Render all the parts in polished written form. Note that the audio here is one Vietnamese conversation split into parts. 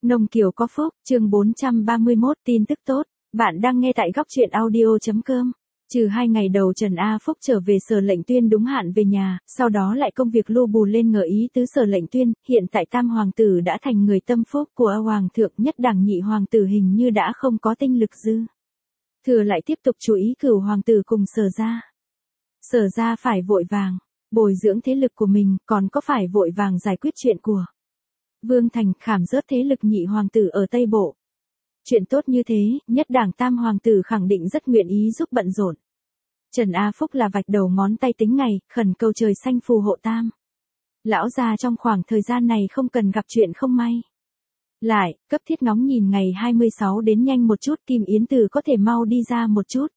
Nông Kiều có phúc, chương 431, tin tức tốt. Bạn đang nghe tại góc truyện audio.com. Trừ 2 ngày đầu Trần A Phúc trở về Sở Lệnh Tuyên đúng hạn về nhà, sau đó lại công việc lu bù lên ngờ ý tứ Sở Lệnh Tuyên, hiện tại Tam Hoàng tử đã thành người tâm phúc của Hoàng thượng, nhất đẳng nhị hoàng tử hình như đã không có tinh lực dư. Thừa lại tiếp tục chú ý Cửu hoàng tử cùng Sở gia. Sở gia phải vội vàng bồi dưỡng thế lực của mình, còn có phải vội vàng giải quyết chuyện của Vương Thành, khảm rớt thế lực nhị hoàng tử ở Tây Bộ. Chuyện tốt như thế, nhất đảng Tam hoàng tử khẳng định rất nguyện ý giúp bận rộn. Trần A Phúc là vạch đầu ngón tay tính ngày, khẩn cầu trời xanh phù hộ Tam lão gia trong khoảng thời gian này không cần gặp chuyện không may. Lại, cấp thiết ngóng nhìn ngày 26 đến nhanh một chút, Kim Yến Tử có thể mau đi ra một chút.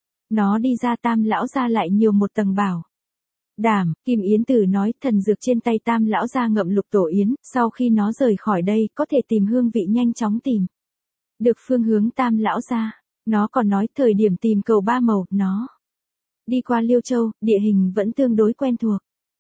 Nó đi ra Tam lão gia lại nhiều một tầng bảo đảm. Kim Yến Tử nói thần dược trên tay Tam lão gia ngậm Lục Tổ Yến, sau khi nó rời khỏi đây có thể tìm hương vị nhanh chóng tìm được phương hướng Tam lão gia. Nó còn nói thời điểm tìm cầu ba màu, nó đi qua Liêu Châu, địa hình vẫn tương đối quen thuộc.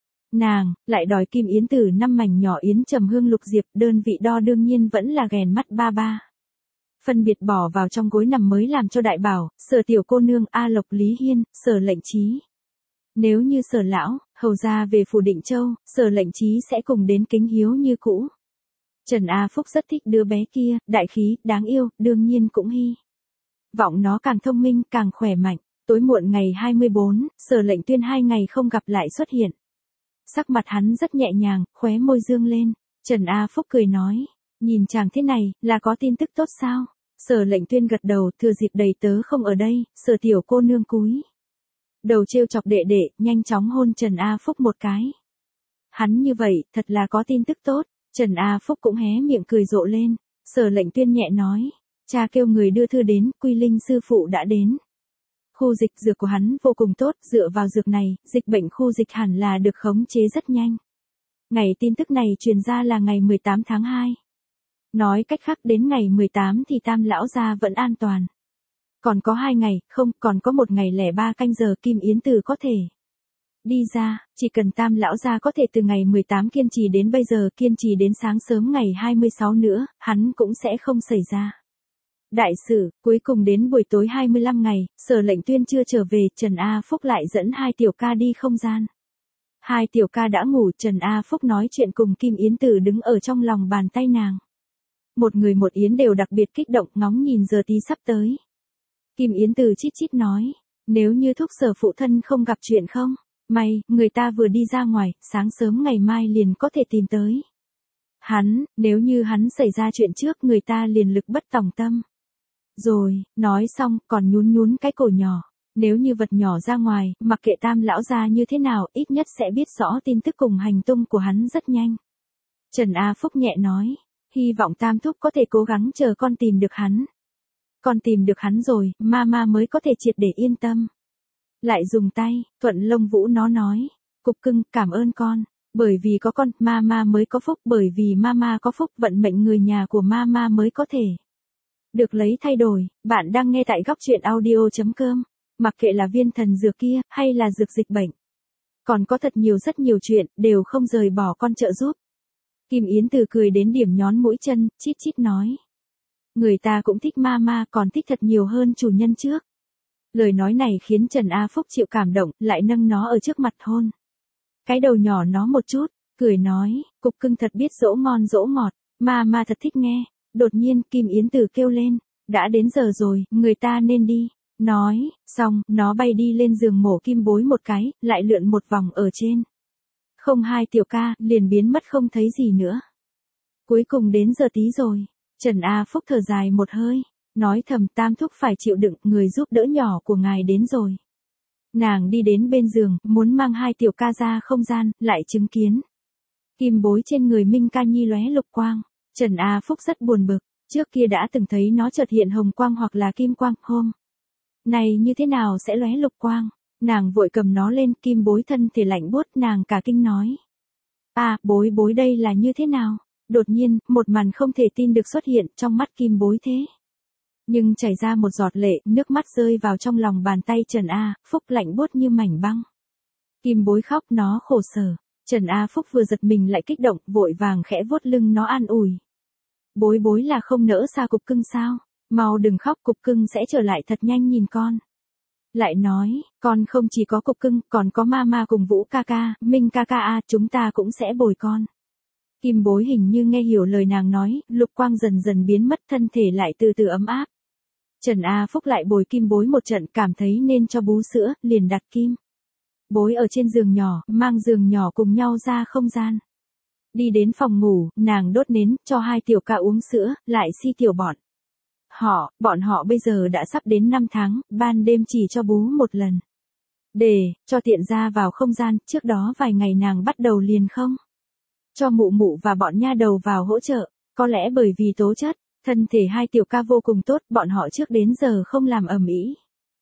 Nàng lại đòi Kim Yến Tử 5 mảnh nhỏ yến trầm hương lục diệp, đơn vị đo đương nhiên vẫn là ghèn mắt ba ba. Phân biệt bỏ vào trong gối nằm mới làm cho đại bảo, Sở tiểu cô nương, A Lộc, Lý Hiên, Sở Lệnh Chí. Nếu như Sở lão, hầu ra về phủ Định Châu, Sở Lệnh Chí sẽ cùng đến kính hiếu như cũ. Trần A Phúc rất thích đứa bé kia, đại khí, đáng yêu, đương nhiên cũng hy vọng nó càng thông minh, càng khỏe mạnh. Tối muộn ngày 24, Sở Lệnh Tuyên 2 ngày không gặp lại xuất hiện. Sắc mặt hắn rất nhẹ nhàng, khóe môi dương lên. Trần A Phúc cười nói, nhìn chàng thế này, là có tin tức tốt sao? Sở Lệnh Tuyên gật đầu, thừa dịp đầy tớ không ở đây, Sở tiểu cô nương cúi đầu trêu chọc đệ đệ, nhanh chóng hôn Trần A Phúc một cái. Hắn như vậy, thật là có tin tức tốt. Trần A Phúc cũng hé miệng cười rộ lên. Sở Lệnh Tuyên nhẹ nói, cha kêu người đưa thư đến, Quy Linh sư phụ đã đến. Khu dịch dược của hắn vô cùng tốt, dựa vào dược này, dịch bệnh khu dịch hẳn là được khống chế rất nhanh. Ngày tin tức này truyền ra là ngày 18 tháng 2. Nói cách khác đến ngày 18 thì Tam lão gia vẫn an toàn. Còn có 2 ngày, không, còn có 1 ngày 03 canh giờ Kim Yến Tử có thể đi ra, chỉ cần Tam lão gia có thể từ ngày 18 kiên trì đến bây giờ, kiên trì đến sáng sớm ngày 26 nữa, hắn cũng sẽ không xảy ra đại sự. Cuối cùng đến buổi tối 25 ngày, Sở Lệnh Tuyên chưa trở về, Trần A Phúc lại dẫn 2 tiểu ca đi không gian. 2 tiểu ca đã ngủ, Trần A Phúc nói chuyện cùng Kim Yến Tử đứng ở trong lòng bàn tay nàng. Một người một yến đều đặc biệt kích động, ngóng nhìn giờ tí sắp tới. Kim Yến Tử chít chít nói, nếu như thúc Sở phụ thân không gặp chuyện không may, người ta vừa đi ra ngoài, sáng sớm ngày mai liền có thể tìm tới hắn, nếu như hắn xảy ra chuyện trước người ta liền lực bất tòng tâm. Rồi, nói xong, còn nhún nhún cái cổ nhỏ. Nếu như vật nhỏ ra ngoài, mặc kệ Tam lão gia như thế nào, ít nhất sẽ biết rõ tin tức cùng hành tung của hắn rất nhanh. Trần A Phúc nhẹ nói, hy vọng Tam thúc có thể cố gắng chờ con tìm được hắn. Con tìm được hắn rồi, mama mới có thể triệt để yên tâm. Lại dùng tay, thuận lông vũ nó nói, cục cưng, cảm ơn con. Bởi vì có con, mama mới có phúc, bởi vì mama có phúc, vận mệnh người nhà của mama mới có thể được lấy thay đổi. Bạn đang nghe tại góc truyện audio.com. Mặc kệ là viên thần dược kia, hay là dược dịch bệnh. Còn có thật nhiều rất nhiều chuyện, đều không rời bỏ con trợ giúp. Kim Yến Tử cười đến điểm nhón mũi chân, chít chít nói. Người ta cũng thích mama, còn thích thật nhiều hơn chủ nhân trước. Lời nói này khiến Trần A Phúc chịu cảm động, lại nâng nó ở trước mặt hôn cái đầu nhỏ nó một chút, cười nói, cục cưng thật biết dỗ ngon dỗ ngọt, mama thật thích nghe. Đột nhiên, Kim Yến Tử kêu lên, đã đến giờ rồi, người ta nên đi. Nói, xong, nó bay đi lên giường mổ kim bối một cái, lại lượn một vòng ở trên. Không 2 tiểu ca, liền biến mất không thấy gì nữa. Cuối cùng đến giờ tí rồi, Trần A Phúc thở dài một hơi, nói thầm Tam thúc phải chịu đựng, người giúp đỡ nhỏ của ngài đến rồi. Nàng đi đến bên giường, muốn mang 2 tiểu ca ra không gian, lại chứng kiến kim bối trên người Minh Ca Nhi lóe lục quang. Trần A Phúc rất buồn bực, trước kia đã từng thấy nó chợt hiện hồng quang hoặc là kim quang, hôm này như thế nào sẽ lóe lục quang. Nàng vội cầm nó lên, kim bối thân thể lạnh buốt, nàng cả kinh nói. Bối bối đây là như thế nào? Đột nhiên, một màn không thể tin được xuất hiện trong mắt kim bối thế. Nhưng chảy ra một giọt lệ, nước mắt rơi vào trong lòng bàn tay Trần A Phúc lạnh buốt như mảnh băng. Kim bối khóc, nó khổ sở. Trần A Phúc vừa giật mình lại kích động, vội vàng khẽ vuốt lưng nó an ủi. Bối bối là không nỡ xa cục cưng sao? Mau đừng khóc, cục cưng sẽ trở lại thật nhanh nhìn con. Lại nói, con không chỉ có cục cưng, còn có mama cùng Vũ ca ca, Minh ca ca à, chúng ta cũng sẽ bồi con. Kim bối hình như nghe hiểu lời nàng nói, lục quang dần dần biến mất, thân thể lại từ từ ấm áp. Trần A Phúc lại bồi Kim bối một trận, cảm thấy nên cho bú sữa, liền đặt Kim bối ở trên giường nhỏ, mang giường nhỏ cùng nhau ra không gian. Đi đến phòng ngủ, nàng đốt nến, cho hai tiểu ca uống sữa, lại tiểu bọn họ bây giờ đã sắp đến 5 tháng, ban đêm chỉ cho bú một lần. Để, cho tiện ra vào không gian, trước đó vài ngày nàng bắt đầu liền không. Cho mụ mụ và bọn nha đầu vào hỗ trợ, có lẽ bởi vì tố chất, thân thể hai tiểu ca vô cùng tốt, bọn họ trước đến giờ không làm ầm ĩ.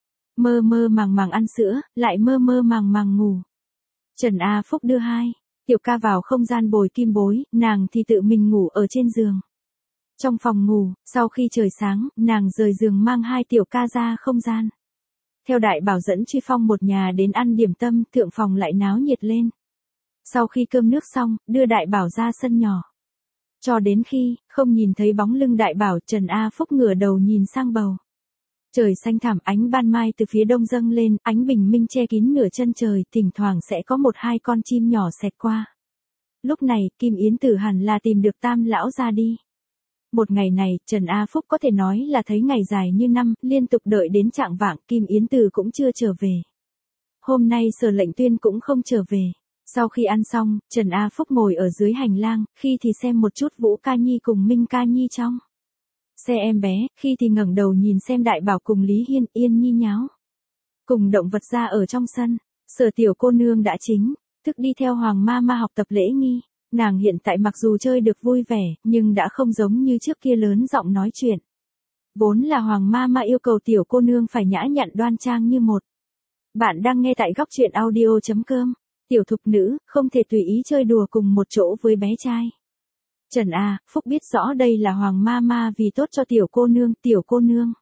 Mơ mơ màng màng ăn sữa, lại mơ mơ màng màng ngủ. Trần A Phúc đưa hai tiểu ca vào không gian bồi Kim bối, nàng thì tự mình ngủ ở trên giường. Trong phòng ngủ, sau khi trời sáng, nàng rời giường mang hai tiểu ca ra không gian. Theo đại bảo dẫn Truy Phong một nhà đến ăn điểm tâm, thượng phòng lại náo nhiệt lên. Sau khi cơm nước xong, đưa đại bảo ra sân nhỏ. Cho đến khi, không nhìn thấy bóng lưng đại bảo, Trần A Phúc ngửa đầu nhìn sang bầu. Trời xanh thẳm, ánh ban mai từ phía đông dâng lên, ánh bình minh che kín nửa chân trời, thỉnh thoảng sẽ có một hai con chim nhỏ xẹt qua. Lúc này, Kim Yến Tử hẳn là tìm được Tam lão ra đi. Một ngày này, Trần A Phúc có thể nói là thấy ngày dài như năm, liên tục đợi đến chạng vạng, Kim Yến Tử cũng chưa trở về. Hôm nay Sở Lệnh Tuyên cũng không trở về. Sau khi ăn xong, Trần A Phúc ngồi ở dưới hành lang, khi thì xem một chút Vũ Ca Nhi cùng Minh Ca Nhi trong xe em bé, khi thì ngẩng đầu nhìn xem Đại Bảo cùng Lý Hiên Yên Nhi nháo cùng động vật ra ở trong sân. Sở tiểu cô nương đã chính thức đi theo Hoàng Mama học tập lễ nghi. Nàng hiện tại mặc dù chơi được vui vẻ, nhưng đã không giống như trước kia lớn giọng nói chuyện. Vốn là Hoàng Mama yêu cầu tiểu cô nương phải nhã nhặn đoan trang như một. Bạn đang nghe tại góc truyện audio.com. Tiểu thục nữ, không thể tùy ý chơi đùa cùng một chỗ với bé trai. Trần A Phúc biết rõ đây là Hoàng Mama vì tốt cho tiểu cô nương.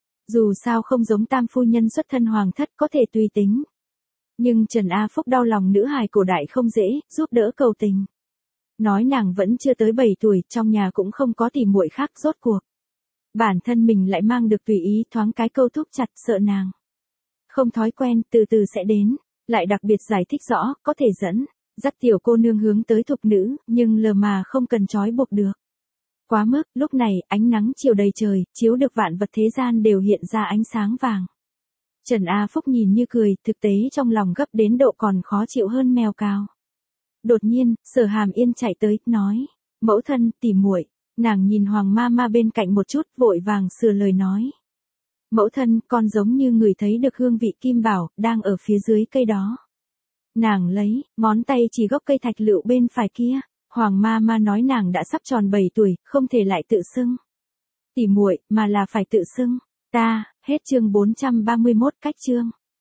Dù sao không giống tam phu nhân xuất thân hoàng thất có thể tùy tính. Nhưng Trần A Phúc đau lòng nữ hài cổ đại không dễ, giúp đỡ cầu tình. Nói nàng vẫn chưa tới 7 tuổi, trong nhà cũng không có tỉ muội khác rốt cuộc. Bản thân mình lại mang được tùy ý thoáng cái câu thúc chặt sợ nàng. Không thói quen, từ từ sẽ đến. Lại đặc biệt giải thích rõ, có thể dắt tiểu cô nương hướng tới thục nữ, nhưng lờ mà không cần trói buộc được. Quá mức, lúc này, ánh nắng chiều đầy trời, chiếu được vạn vật thế gian đều hiện ra ánh sáng vàng. Trần A Phúc nhìn như cười, thực tế trong lòng gấp đến độ còn khó chịu hơn mèo cào. Đột nhiên, Sở Hàm Yên chạy tới, nói, mẫu thân, tỉ muội. Nàng nhìn Hoàng Mama bên cạnh một chút, vội vàng sửa lời nói. Mẫu thân, con giống như người thấy được hương vị kim bảo, đang ở phía dưới cây đó. Nàng lấy, ngón tay chỉ gốc cây thạch lựu bên phải kia. Hoàng Mama nói nàng đã sắp tròn 7 tuổi, không thể lại tự xưng tỉ muội, mà là phải tự xưng ta. Hết chương 431 cách chương.